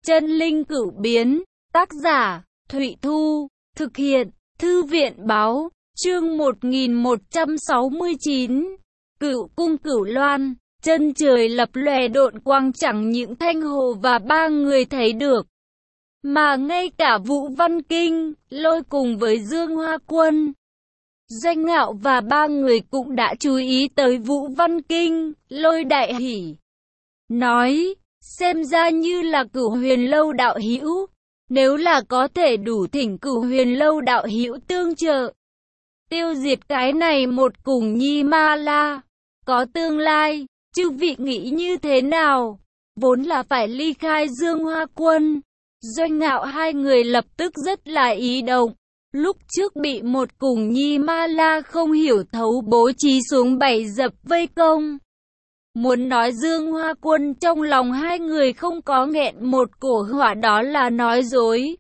Chân linh cửu biến, tác giả, Thụy Thu, thực hiện, Thư viện báo, chương 1169, Cửu cung Cửu Loan, chân trời lập lòe độn quang chẳng những Thanh Hồ và ba người thấy được, mà ngay cả Vũ Văn Kinh, Lôi cùng với Dương Hoa Quân, Doanh Ngạo và ba người cũng đã chú ý tới Vũ Văn Kinh, Lôi đại hỉ, nói, xem ra như là Cửu Huyền Lâu đạo hữu, nếu là có thể đủ thỉnh Cửu Huyền Lâu đạo hữu tương trợ, tiêu diệt cái này một cùng nhi ma la, có tương lai, chư vị nghĩ như thế nào? Vốn là phải ly khai Dương Hoa Quân, Doanh Ngạo hai người lập tức rất là ý động. Lúc trước bị một cùng nhi ma la không hiểu thấu bố trí xuống bày dập vây công. Muốn nói Dương Hoa Quân trong lòng hai người không có nghẹn một cổ hỏa đó là nói dối.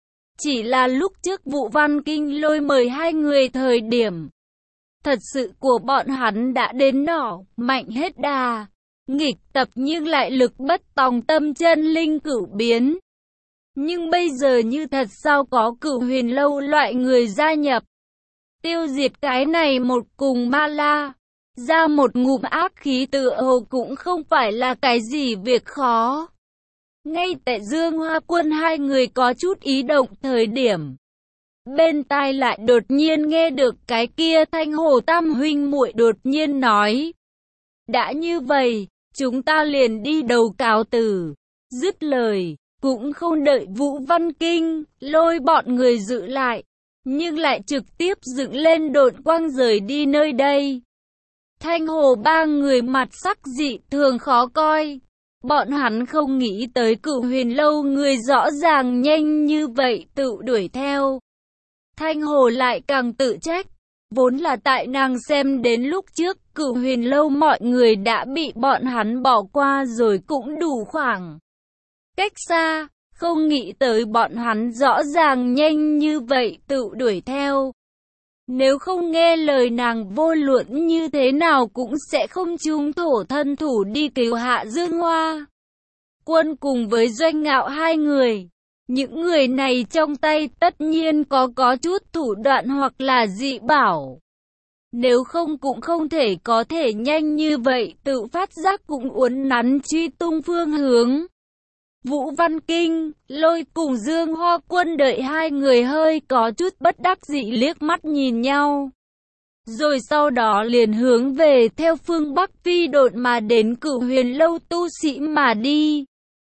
Chỉ là lúc trước Vũ Văn Kinh Lôi mời hai người thời điểm, thật sự của bọn hắn đã đến nỏ, mạnh hết đà, nghịch tập nhưng lại lực bất tòng tâm chân linh cửu biến. Nhưng bây giờ như thật sao có Cửu Huyền Lâu loại người gia nhập, tiêu diệt cái này một cùng ma la, ra một ngụm ác khí tựa hồ cũng không phải là cái gì việc khó. Ngay tại Dương Hoa Quân hai người có chút ý động thời điểm, bên tai lại đột nhiên nghe được cái kia Thanh Hồ tam huynh muội đột nhiên nói, đã như vậy, chúng ta liền đi đầu cáo từ. Dứt lời, cũng không đợi Vũ Văn Kinh, Lôi bọn người giữ lại, nhưng lại trực tiếp dựng lên độn quang rời đi nơi đây. Thanh Hồ ba người mặt sắc dị thường khó coi. Bọn hắn không nghĩ tới Cửu Huyền Lâu người rõ ràng nhanh như vậy tự đuổi theo. Thanh Hồ lại càng tự trách. Vốn là tại nàng xem đến lúc trước Cửu Huyền Lâu mọi người đã bị bọn hắn bỏ qua rồi cũng đủ khoảng cách xa. Không nghĩ tới bọn hắn rõ ràng nhanh như vậy tự đuổi theo. Nếu không nghe lời nàng vô luận như thế nào cũng sẽ không trúng thổ thân thủ đi cứu hạ Dương Hoa Quân cùng với Doanh Ngạo hai người. Những người này trong tay tất nhiên có chút thủ đoạn hoặc là dị bảo. Nếu không cũng không thể có thể nhanh như vậy tự phát giác cũng uốn nắn truy tung phương hướng. Vũ Văn Kinh, Lôi cùng Dương Hoa Quân đợi hai người hơi có chút bất đắc dĩ liếc mắt nhìn nhau. Rồi sau đó liền hướng về theo phương Bắc phi độn mà đến Cửu Huyền Lâu tu sĩ mà đi.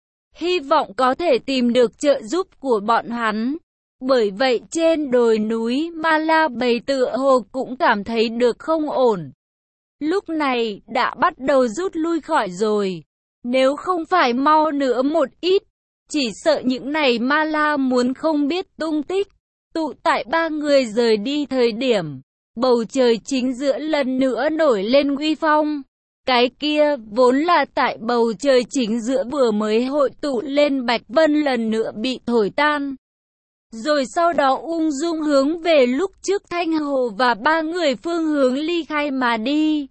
Hy vọng có thể tìm được trợ giúp của bọn hắn. Bởi vậy trên đồi núi Ma La Bầy tựa hồ cũng cảm thấy được không ổn. Lúc này đã bắt đầu rút lui khỏi rồi. Nếu không phải mau nữa một ít, chỉ sợ những này ma la muốn không biết tung tích. Tụ tại ba người rời đi thời điểm, bầu trời chính giữa lần nữa nổi lên uy phong. Cái kia vốn là tại bầu trời chính giữa vừa mới hội tụ lên Bạch Vân lần nữa bị thổi tan. Rồi sau đó ung dung hướng về lúc trước Thanh Hồ và ba người phương hướng ly khai mà đi.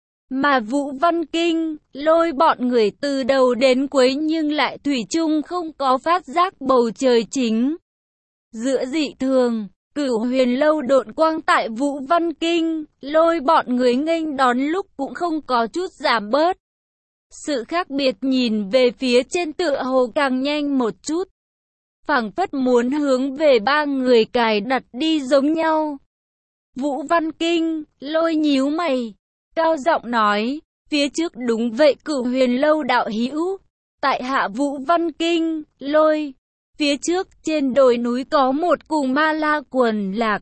Mà Vũ Văn Kinh, Lôi bọn người từ đầu đến cuối nhưng lại thủy chung không có phát giác bầu trời chính giữa dị thường. Cửu Huyền Lâu độn quang tại Vũ Văn Kinh, Lôi bọn người nghênh đón lúc cũng không có chút giảm bớt. Sự khác biệt nhìn về phía trên tựa hồ càng nhanh một chút. Phảng phất muốn hướng về ba người cài đặt đi giống nhau. Vũ Văn Kinh, Lôi nhíu mày, cao giọng nói, phía trước đúng vậy Cửu Huyền Lâu đạo hữu, tại hạ Vũ Văn Kinh, Lôi, phía trước trên đồi núi có một cùng ma la quần lạc.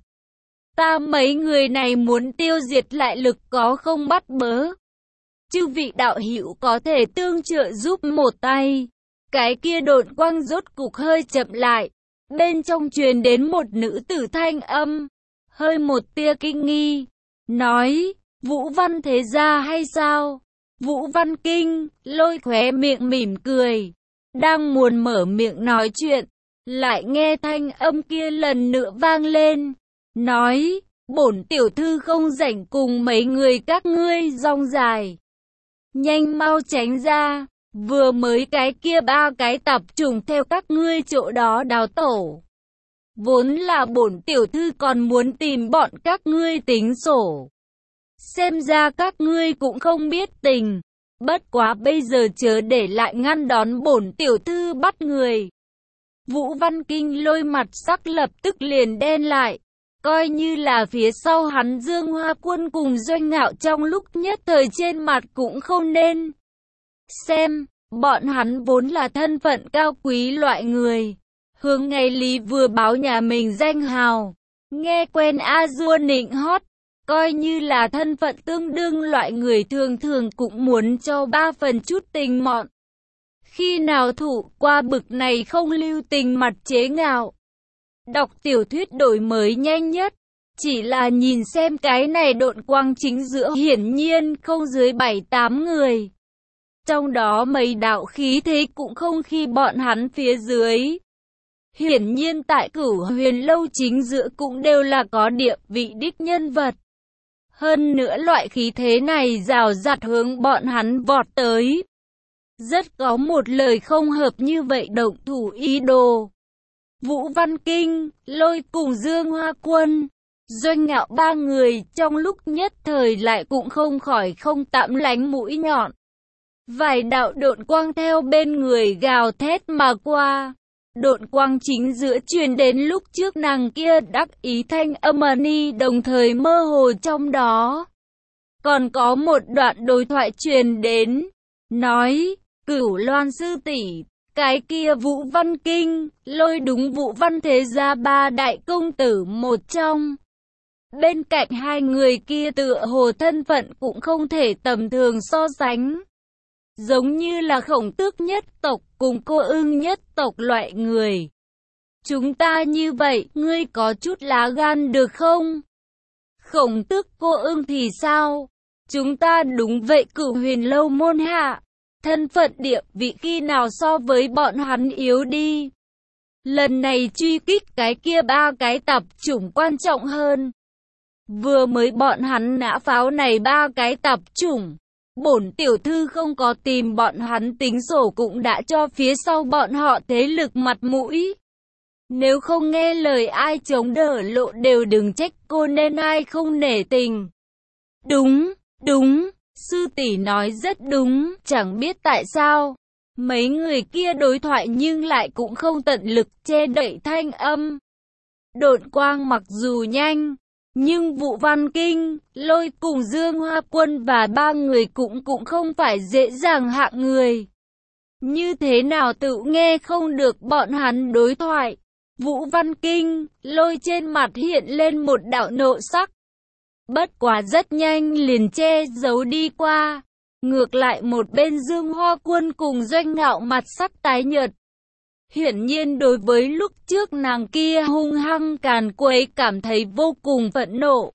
Ta mấy người này muốn tiêu diệt lại lực có không bắt bớ. Chư vị đạo hữu có thể tương trợ giúp một tay. Cái kia độn quang rốt cục hơi chậm lại, bên trong truyền đến một nữ tử thanh âm, hơi một tia kinh nghi, nói, Vũ Văn thế gia hay sao? Vũ Văn Kinh, Lôi khóe miệng mỉm cười, đang muốn mở miệng nói chuyện, lại nghe thanh âm kia lần nữa vang lên, nói, bổn tiểu thư không rảnh cùng mấy người các ngươi rong dài. Nhanh mau tránh ra, Vừa mới cái kia ba cái tạp chủng theo các ngươi chỗ đó đào tổ. Vốn là bổn tiểu thư còn muốn tìm bọn các ngươi tính sổ. Xem ra các ngươi cũng không biết tình. Bất quá bây giờ chớ để lại ngăn đón bổn tiểu thư bắt người. Vũ Văn Kinh Lôi mặt sắc lập tức liền đen lại. Coi như là phía sau hắn Dương Hoa Quân cùng Doanh Ngạo trong lúc nhất thời trên mặt cũng không nên. Xem, bọn hắn vốn là thân phận cao quý loại người. Hướng Ngày Lý vừa báo nhà mình danh hào. Nghe quen a dua nịnh hót. Coi như là thân phận tương đương loại người thường thường cũng muốn cho 3 phần chút tình mọn. Khi nào thủ qua bực này không lưu tình mặt chế ngạo. Đọc tiểu thuyết đổi mới nhanh nhất. Chỉ là nhìn xem cái này độn quang chính giữa hiển nhiên không dưới 7-8 người. Trong đó mấy đạo khí thế cũng không khi bọn hắn phía dưới. Hiển nhiên tại Cửu Huyền Lâu chính giữa cũng đều là có địa vị đích nhân vật. Hơn nữa loại khí thế này rào rạt hướng bọn hắn vọt tới. Rất có một lời không hợp như vậy động thủ ý đồ. Vũ Văn Kinh, Lôi cùng Dương Hoa Quân, Doanh Ngạo ba người trong lúc nhất thời lại cũng không khỏi không tạm lánh mũi nhọn. Vài đạo độn quang theo bên người gào thét mà qua. Độn quang chính giữa truyền đến lúc trước nàng kia đắc ý thanh âm ni đồng thời mơ hồ trong đó. Còn có một đoạn đối thoại truyền đến, nói, Cửu Loan sư tỷ, cái kia Vũ Văn Kinh, Lôi đúng Vũ Văn thế gia 3 đại công tử một trong. Bên cạnh hai người kia tựa hồ thân phận cũng không thể tầm thường so sánh. Giống như là Khổng Tước nhất tộc cùng Cô Ưng nhất tộc loại người. Chúng ta như vậy, ngươi có chút lá gan được không? Khổng Tước Cô Ưng thì sao? Chúng ta đúng vậy Cửu Huyền Lâu môn hạ. Thân phận địa vị khi nào so với bọn hắn yếu đi. Lần này truy kích cái kia 3 cái tạp chủng quan trọng hơn. Vừa mới bọn hắn nã pháo này 3 cái tạp chủng. Bổn tiểu thư không có tìm bọn hắn tính sổ cũng đã cho phía sau bọn họ thế lực mặt mũi. Nếu không nghe lời ai chống đỡ lộ đều đừng trách cô nên ai không nể tình. Đúng, sư tỷ nói rất đúng, chẳng biết tại sao. Mấy người kia đối thoại nhưng lại cũng không tận lực che đậy thanh âm. Độn quang mặc dù nhanh. Nhưng Vũ Văn Kinh, Lôi cùng Dương Hoa Quân và 3 người cũng không phải dễ dàng hạng người. Như thế nào tự nghe không được bọn hắn đối thoại. Vũ Văn Kinh, Lôi trên mặt hiện lên một đạo nộ sắc. Bất quá rất nhanh liền che giấu đi qua. Ngược lại một bên Dương Hoa Quân cùng Doanh Ngạo mặt sắc tái nhợt. Hiển nhiên đối với lúc trước nàng kia hung hăng càn quấy cảm thấy vô cùng phẫn nộ.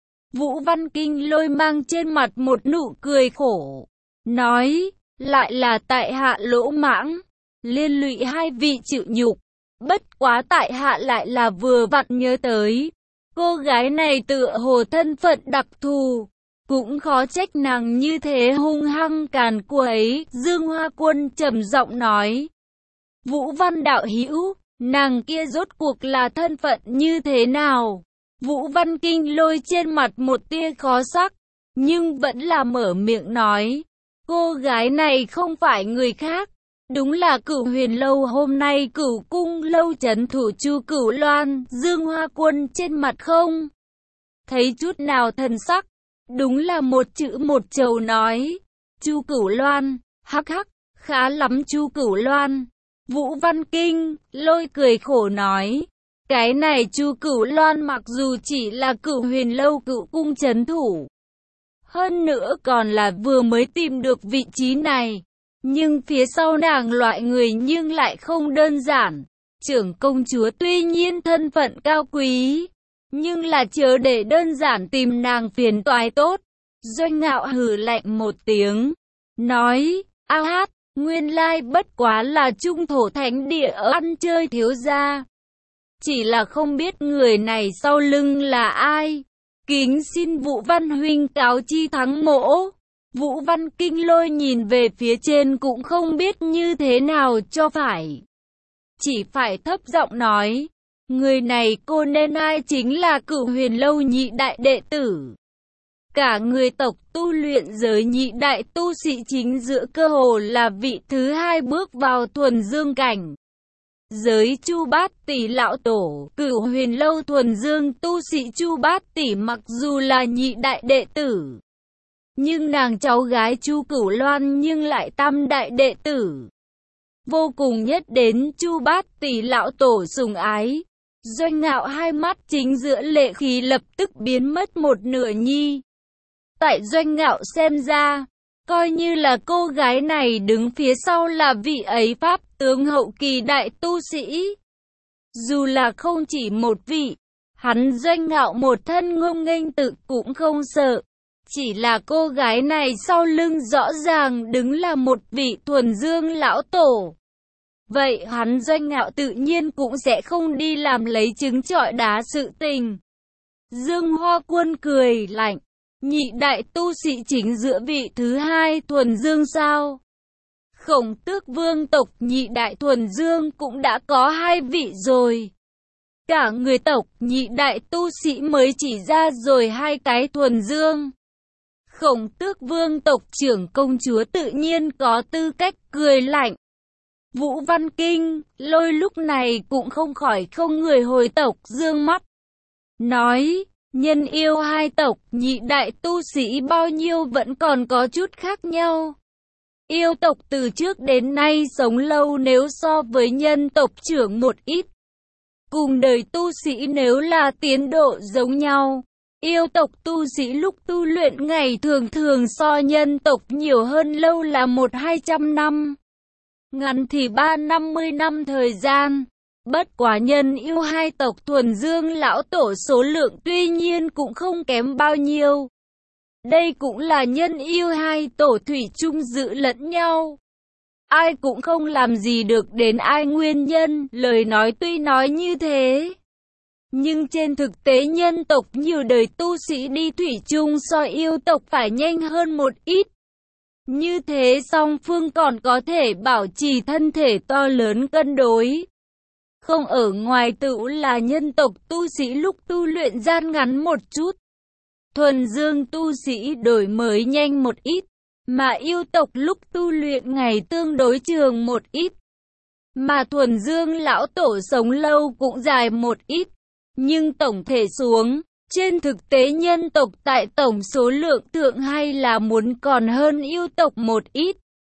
Vũ Văn Kinh Lôi mang trên mặt một nụ cười khổ. Nói, lại là tại hạ lỗ mãng, liên lụy hai vị chịu nhục. Bất quá tại hạ lại là vừa vặn nhớ tới. Cô gái này tựa hồ thân phận đặc thù. Cũng khó trách nàng như thế hung hăng càn quấy. Dương Hoa Quân trầm giọng nói. Vũ Văn đạo hữu, nàng kia rốt cuộc là thân phận như thế nào? Vũ Văn Kinh Lôi trên mặt một tia khó sắc, nhưng vẫn là mở miệng nói. Cô gái này không phải người khác, đúng là Cửu Huyền Lâu hôm nay Cửu Cung Lâu trấn thủ Chu Cửu Loan. Dương Hoa Quân trên mặt không thấy chút nào thần sắc, đúng là một chữ một chầu nói. Chu Cửu Loan, hắc hắc, khá lắm Chu Cửu Loan. Vũ Văn Kinh, Lôi cười khổ nói. Cái này Chu Cửu Loan mặc dù chỉ là Cửu Huyền Lâu Cửu Cung trấn thủ. Hơn nữa còn là vừa mới tìm được vị trí này. Nhưng phía sau nàng loại người nhưng lại không đơn giản. Trưởng công chúa tuy nhiên thân phận cao quý. Nhưng là chớ để đơn giản tìm nàng phiền toái tốt. Doanh Ngạo hừ lạnh một tiếng. Nói, a hát. Nguyên lai bất quá là trung thổ thánh địa ăn chơi thiếu gia. Chỉ là không biết người này sau lưng là ai. Kính xin Vũ Văn huynh cáo chi thắng mỗ. Vũ Văn Kinh Lôi nhìn về phía trên cũng không biết như thế nào cho phải. Chỉ phải thấp giọng nói, người này cô nên ai chính là Cửu Huyền Lâu nhị đại đệ tử. Cả người tộc tu luyện giới nhị đại tu sĩ chính giữa cơ hồ là vị thứ hai bước vào thuần dương cảnh. Giới Chu Bát Tỷ lão tổ, Cửu Huyền Lâu thuần dương tu sĩ Chu Bát Tỷ mặc dù là nhị đại đệ tử, nhưng nàng cháu gái Chu Cửu Loan nhưng lại tam đại đệ tử. Vô cùng nhất đến Chu Bát Tỷ lão tổ sùng ái. Doanh Ngạo hai mắt chính giữa lệ khí lập tức biến mất một nửa nhi. Tại Doanh Ngạo xem ra, coi như là cô gái này đứng phía sau là vị ấy pháp tướng hậu kỳ đại tu sĩ. Dù là không chỉ một vị, hắn Doanh Ngạo một thân ngông nghênh tự cũng không sợ. Chỉ là cô gái này sau lưng rõ ràng đứng là một vị thuần dương lão tổ. Vậy hắn Doanh Ngạo tự nhiên cũng sẽ không đi làm lấy trứng trọi đá sự tình. Dương Hoa Quân cười lạnh, nhị đại tu sĩ chính giữa vị thứ hai thuần dương sao? Khổng Tước vương tộc nhị đại thuần dương cũng đã có hai vị rồi. Cả người tộc nhị đại tu sĩ mới chỉ ra rồi hai cái thuần dương. Khổng Tước vương tộc trưởng công chúa tự nhiên có tư cách cười lạnh. Vũ Văn Kinh Lôi lúc này cũng không khỏi không người hồi tộc dương mắt. Nói, nhân yêu hai tộc nhị đại tu sĩ bao nhiêu vẫn còn có chút khác nhau. Yêu tộc từ trước đến nay sống lâu nếu so với nhân tộc trưởng một ít. Cùng đời tu sĩ nếu là tiến độ giống nhau. Yêu tộc tu sĩ lúc tu luyện ngày thường thường so nhân tộc nhiều hơn lâu là 100-200 năm. Ngắn thì 350 năm thời gian. Bất quá nhân yêu hai tộc thuần dương lão tổ số lượng tuy nhiên cũng không kém bao nhiêu. Đây cũng là nhân yêu hai tổ thủy chung giữ lẫn nhau. Ai cũng không làm gì được đến ai nguyên nhân, lời nói tuy nói như thế. Nhưng trên thực tế nhân tộc nhiều đời tu sĩ đi thủy chung so yêu tộc phải nhanh hơn một ít. Như thế song phương còn có thể bảo trì thân thể to lớn cân đối. Không ở ngoài tự là nhân tộc tu sĩ lúc tu luyện gian ngắn một chút. Thuần dương tu sĩ đổi mới nhanh một ít. Mà yêu tộc lúc tu luyện ngày tương đối trường một ít. Mà thuần dương lão tổ sống lâu cũng dài một ít. Nhưng tổng thể xuống, trên thực tế nhân tộc tại tổng số lượng thượng hay là muốn còn hơn yêu tộc một ít.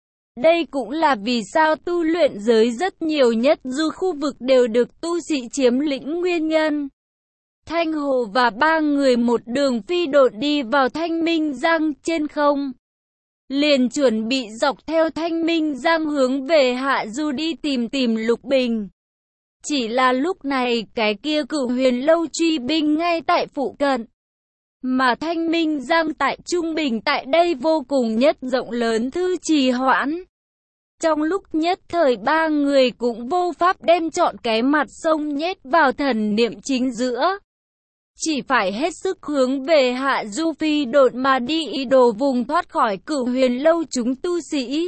Đây cũng là vì sao tu luyện giới rất nhiều nhất dù khu vực đều được tu sĩ chiếm lĩnh nguyên nhân. Thanh Hồ và ba người một đường phi độn đi vào Thanh Minh Giang trên không. Liền chuẩn bị dọc theo Thanh Minh Giang hướng về hạ du đi tìm Lục Bình. Chỉ là lúc này cái kia Cửu Huyền Lâu truy binh ngay tại phụ cận. Mà Thanh Minh Giang tại Trung Bình tại đây vô cùng nhất rộng lớn thư trì hoãn. Trong lúc nhất thời ba người cũng vô pháp đem trọn cái mặt sông nhét vào thần niệm chính giữa. Chỉ phải hết sức hướng về hạ du phi độn mà đi ý đồ vùng thoát khỏi Cửu Huyền Lâu chúng tu sĩ.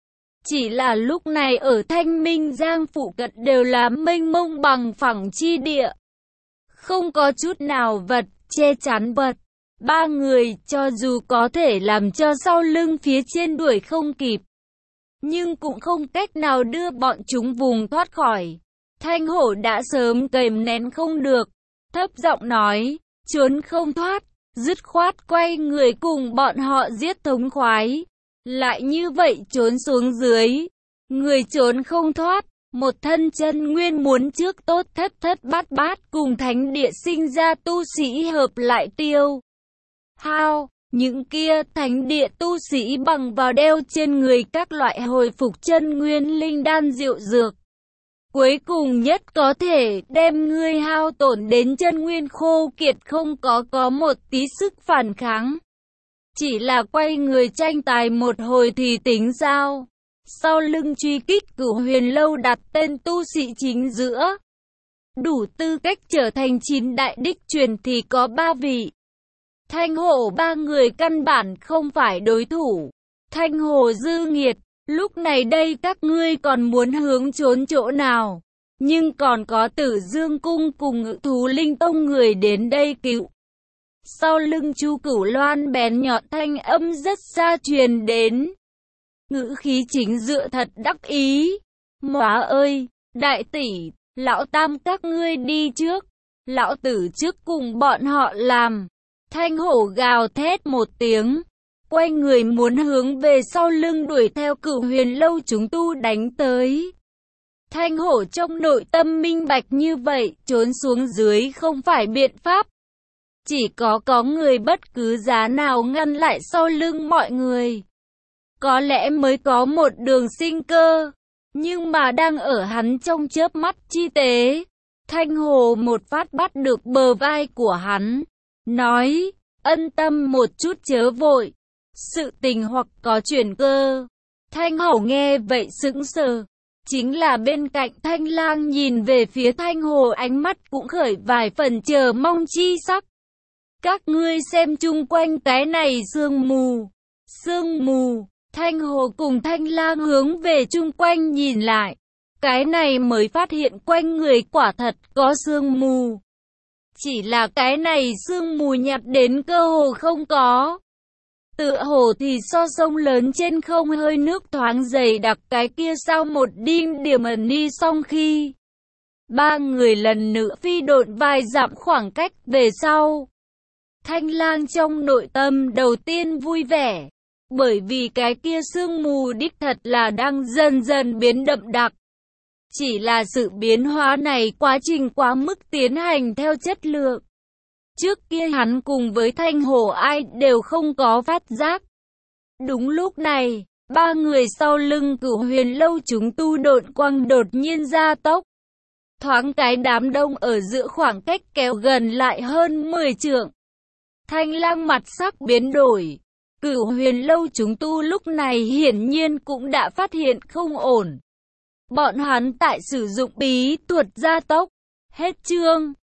Chỉ là lúc này ở Thanh Minh Giang phụ cận đều là mênh mông bằng phẳng chi địa. Không có chút nào vật che chắn vật. Ba người cho dù có thể làm cho sau lưng phía trên đuổi không kịp. Nhưng cũng không cách nào đưa bọn chúng vùng thoát khỏi. Thanh Hổ đã sớm kềm nén không được. Thấp giọng nói, trốn không thoát. Dứt khoát quay người cùng bọn họ giết thống khoái. Lại như vậy trốn xuống dưới. Người trốn không thoát. Một thân chân nguyên muốn trước tốt thất bát bát cùng thánh địa sinh ra tu sĩ hợp lại tiêu hao. Những kia thánh địa tu sĩ bằng vào đeo trên người các loại hồi phục chân nguyên linh đan diệu dược. Cuối cùng nhất có thể đem ngươi hao tổn đến chân nguyên khô kiệt không có một tí sức phản kháng. Chỉ là quay người tranh tài một hồi thì tính sao? Sau lưng truy kích Cửu Huyền Lâu đặt tên tu sĩ chính giữa. Đủ tư cách trở thành 9 đại đích truyền thì có 3 vị. Thanh Hổ ba người căn bản không phải đối thủ. Thanh Hồ dư nghiệt, lúc này đây các ngươi còn muốn hướng trốn chỗ nào? Nhưng còn có Tử Dương Cung cùng Ngự Thú Linh Tông người đến đây cứu. Sau lưng Chu Cửu Loan bén nhọn thanh âm rất xa truyền đến. Ngữ khí chính dựa thật đắc ý. Móa ơi, đại tỷ, lão tam các ngươi đi trước. Lão tử trước cùng bọn họ làm. Thanh Hổ gào thét một tiếng. Quay người muốn hướng về sau lưng đuổi theo Cửu Huyền Lâu chúng tu đánh tới. Thanh Hổ trong nội tâm minh bạch như vậy, trốn xuống dưới không phải biện pháp. Chỉ có người bất cứ giá nào ngăn lại sau lưng mọi người. Có lẽ mới có một đường sinh cơ. Nhưng mà đang ở hắn trong chớp mắt chi tế. Thanh Hồ một phát bắt được bờ vai của hắn. Nói, ân tâm một chút chớ vội. Sự tình hoặc có chuyển cơ. Thanh Hổ nghe vậy sững sờ. Chính là bên cạnh Thanh Lang nhìn về phía Thanh Hồ ánh mắt cũng khởi vài phần chờ mong chi sắc. Các ngươi xem chung quanh cái này sương mù. Sương mù, Thanh Hồ cùng Thanh Lang hướng về chung quanh nhìn lại. Cái này mới phát hiện quanh người quả thật có sương mù. Chỉ là cái này sương mù nhạt đến cơ hồ không có. Tựa hồ thì so sông lớn trên không hơi nước thoáng dày đặc cái kia sau một đêm điểm ẩn đi xong khi. Ba người lần nữa phi độn vài dặm khoảng cách về sau. Thanh Lang trong nội tâm đầu tiên vui vẻ. Bởi vì cái kia sương mù đích thật là đang dần dần biến đậm đặc. Chỉ là sự biến hóa này quá trình quá mức tiến hành theo chất lượng. Trước kia hắn cùng với Thanh Hổ ai đều không có phát giác. Đúng lúc này, ba người sau lưng Cửu Huyền Lâu chúng tu độn quang đột nhiên gia tốc. Thoáng cái đám đông ở giữa khoảng cách kéo gần lại hơn 10 trượng. Thanh Lang mặt sắc biến đổi. Cửu Huyền Lâu chúng tu lúc này hiển nhiên cũng đã phát hiện không ổn. Bọn hắn tại sử dụng bí thuật gia tốc. Hết chương.